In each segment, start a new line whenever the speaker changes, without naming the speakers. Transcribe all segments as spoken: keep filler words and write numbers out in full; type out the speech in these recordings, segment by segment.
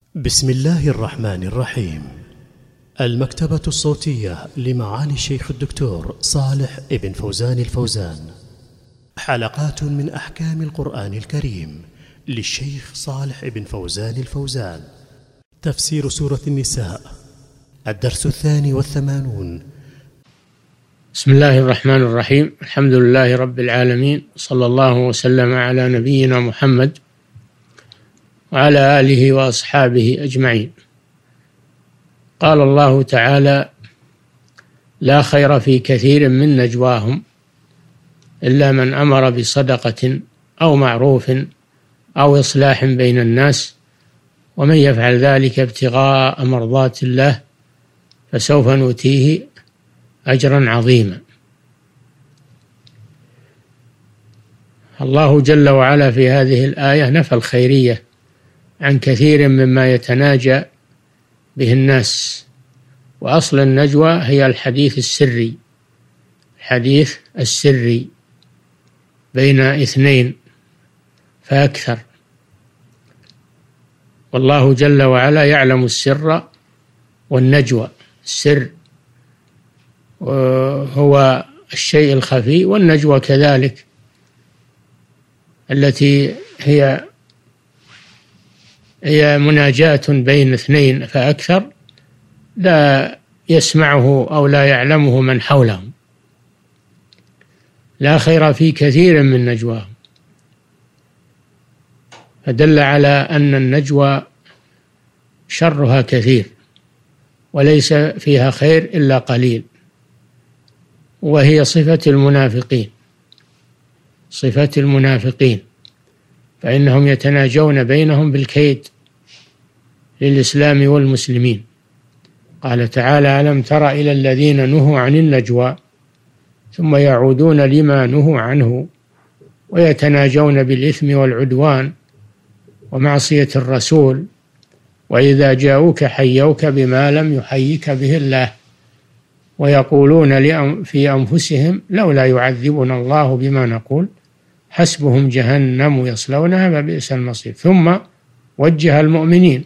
بسم الله الرحمن الرحيم. المكتبة الصوتية لمعالي الشيخ الدكتور صالح ابن فوزان الفوزان، حلقات من أحكام القرآن الكريم للشيخ صالح ابن فوزان الفوزان. تفسير سورة النساء، الدرس الثاني والثمانون.
بسم الله الرحمن الرحيم. الحمد لله رب العالمين، صلى الله وسلم على نبينا محمد وعلى آله وأصحابه أجمعين. قال الله تعالى: لا خير في كثير من نجواهم إلا من أمر بصدقة أو معروف أو إصلاح بين الناس ومن يفعل ذلك ابتغاء مرضات الله فسوف نؤتيه أجرا عظيما. الله جل وعلا في هذه الآية نفى الخيرية عن كثير مما يتناجى به الناس، وأصل النجوى هي الحديث السري، الحديث السري بين اثنين فأكثر، والله جل وعلا يعلم السر والنجوى. السر هو الشيء الخفي، والنجوى كذلك التي هي هي مناجاة بين اثنين فأكثر لا يسمعه أو لا يعلمه من حولهم. لا خير في كثير من نجواهم، فدل على أن النجوى شرها كثير وليس فيها خير إلا قليل، وهي صفة المنافقين، صفة المنافقين، فإنهم يتناجون بينهم بالكيد للإسلام والمسلمين. قال تعالى: ألم تر إلى الذين نهوا عن النجوى ثم يعودون لما نهوا عنه ويتناجون بالإثم والعدوان ومعصية الرسول وإذا جاءوك حيوك بما لم يحيك به الله ويقولون في أنفسهم لولا يعذبنا الله بما نقول حسبهم جهنم يصلونها فبئس المصير. ثم وجه المؤمنين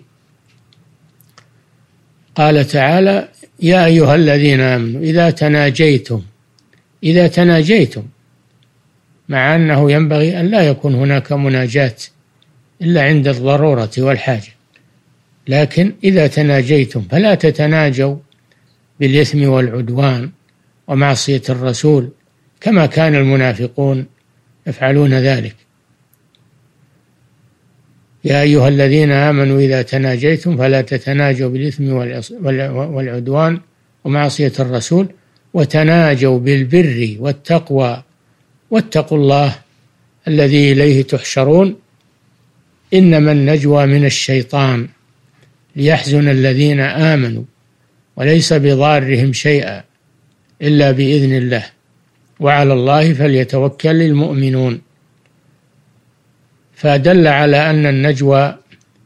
قال تعالى: يا أيها الذين آمنوا إذا تناجيتم إذا تناجيتم مع أنه ينبغي أن لا يكون هناك مناجاة إلا عند الضرورة والحاجة، لكن إذا تناجيتم فلا تتناجوا بالإثم والعدوان ومعصية الرسول كما كان المنافقون يفعلون ذلك. يا أيها الذين آمنوا إذا تناجيتم فلا تتناجوا بالإثم والعدوان ومعصية الرسول وتناجوا بالبر والتقوى واتقوا الله الذي إليه تحشرون إنما النجوى من الشيطان ليحزن الذين آمنوا وليس بضارهم شيئا إلا بإذن الله وعلى الله فليتوكل المؤمنون. فدل على أن النجوى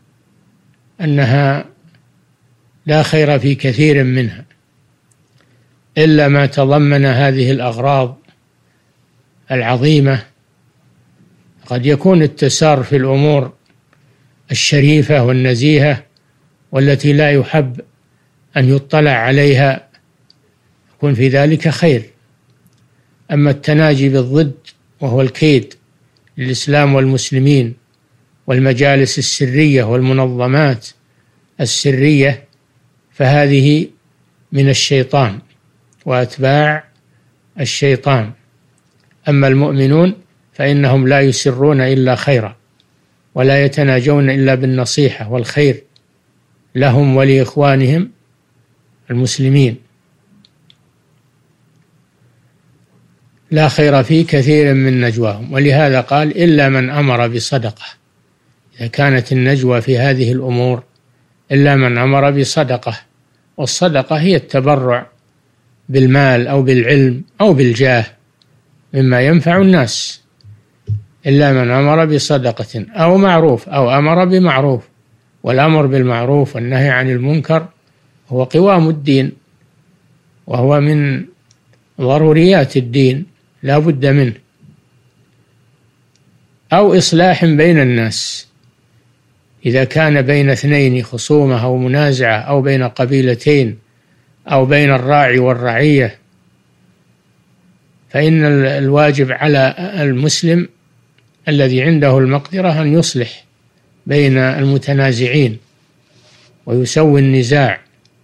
أنها لا خير في كثير منها إلا ما تضمن هذه الأغراض العظيمة. قد يكون التسار في الأمور الشريفة والنزيهة والتي لا يحب أن يطلع عليها يكون في ذلك خير، أما التناجي بالضد وهو الكيد للإسلام والمسلمين والمجالس السرية والمنظمات السرية فهذه من الشيطان وأتباع الشيطان. أما المؤمنون فإنهم لا يسرون إلا خيرا ولا يتناجون إلا بالنصيحة والخير لهم ولإخوانهم المسلمين. لا خير في كثير من نجواهم، ولهذا قال: إلا من أمر بصدقة. إذا كانت النجوى في هذه الأمور إلا من أمر بصدقة، والصدقة هي التبرع بالمال أو بالعلم أو بالجاه مما ينفع الناس. إلا من أمر بصدقة أو معروف أو أمر بمعروف، والأمر بالمعروف والنهي عن المنكر هو قوام الدين وهو من ضروريات الدين لا بد منه. أو إصلاح بين الناس، إذا كان بين اثنين خصومة أو منازعة أو بين قبيلتين أو بين الراعي والرعية، فإن الواجب على المسلم الذي عنده المقدرة أن يصلح بين المتنازعين ويسوي النزاع.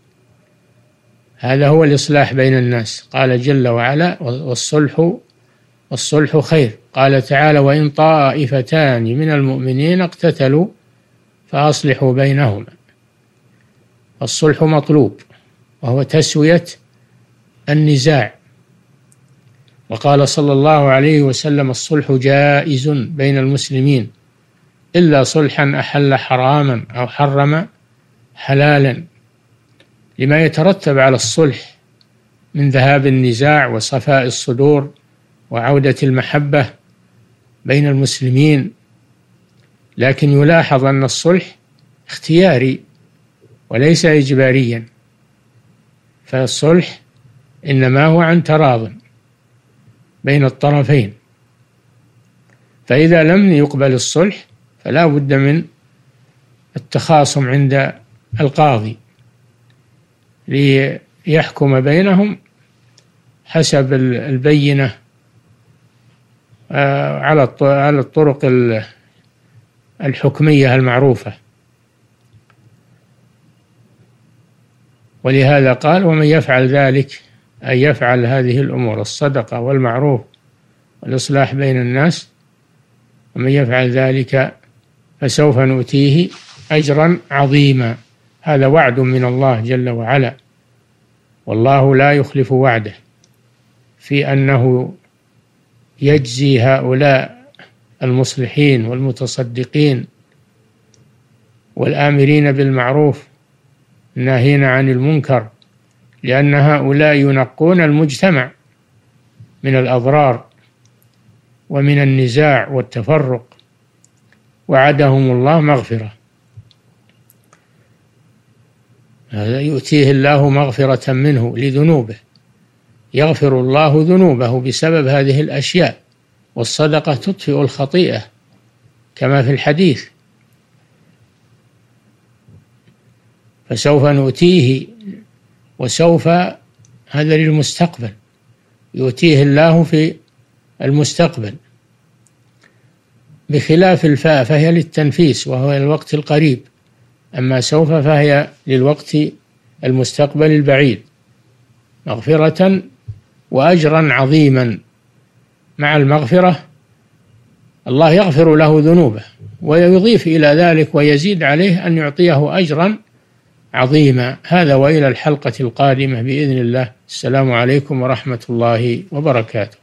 هذا هو الإصلاح بين الناس. قال جل وعلا: والصلح والصلح خير. قال تعالى: وإن طائفتان من المؤمنين اقتتلوا فأصلحوا بينهما. الصلح مطلوب، وهو تسوية النزاع. وقال صلى الله عليه وسلم: الصلح جائز بين المسلمين إلا صلحا أحل حراما أو حرم حلالا، لما يترتب على الصلح من ذهاب النزاع وصفاء الصدور وعودة المحبة بين المسلمين. لكن يلاحظ أن الصلح اختياري وليس إجباريا، فالصلح إنما هو عن تراض بين الطرفين. فإذا لم يقبل الصلح فلا بد من التخاصم عند القاضي ليحكم بينهم حسب البينة على الطرق الحكمية المعروفة. ولهذا قال: ومن يفعل ذلك، أي يفعل هذه الأمور الصدقة والمعروف والإصلاح بين الناس، ومن يفعل ذلك فسوف نؤتيه أجرا عظيما. هذا وعد من الله جل وعلا، والله لا يخلف وعده في أنه يجزي هؤلاء المصلحين والمتصدقين والآمرين بالمعروف الناهين عن المنكر، لأن هؤلاء ينقون المجتمع من الأضرار ومن النزاع والتفرق، وعدهم الله مغفرة. هذا يؤتيه الله مغفرة منه لذنوبه، يغفر الله ذنوبه بسبب هذه الأشياء، والصدقة تطفئ الخطيئة كما في الحديث. فسوف نؤتيه، وسوف هذا للمستقبل، يؤتيه الله في المستقبل، بخلاف الفاء فهي للتنفيس وهو الوقت القريب، أما سوف فهي للوقت المستقبل البعيد. مغفرة وأجرا عظيما. مع المغفرة الله يغفر له ذنوبه ويضيف إلى ذلك ويزيد عليه أن يعطيه أجرا عظيما. هذا وإلى الحلقة القادمة بإذن الله. السلام عليكم ورحمة الله وبركاته.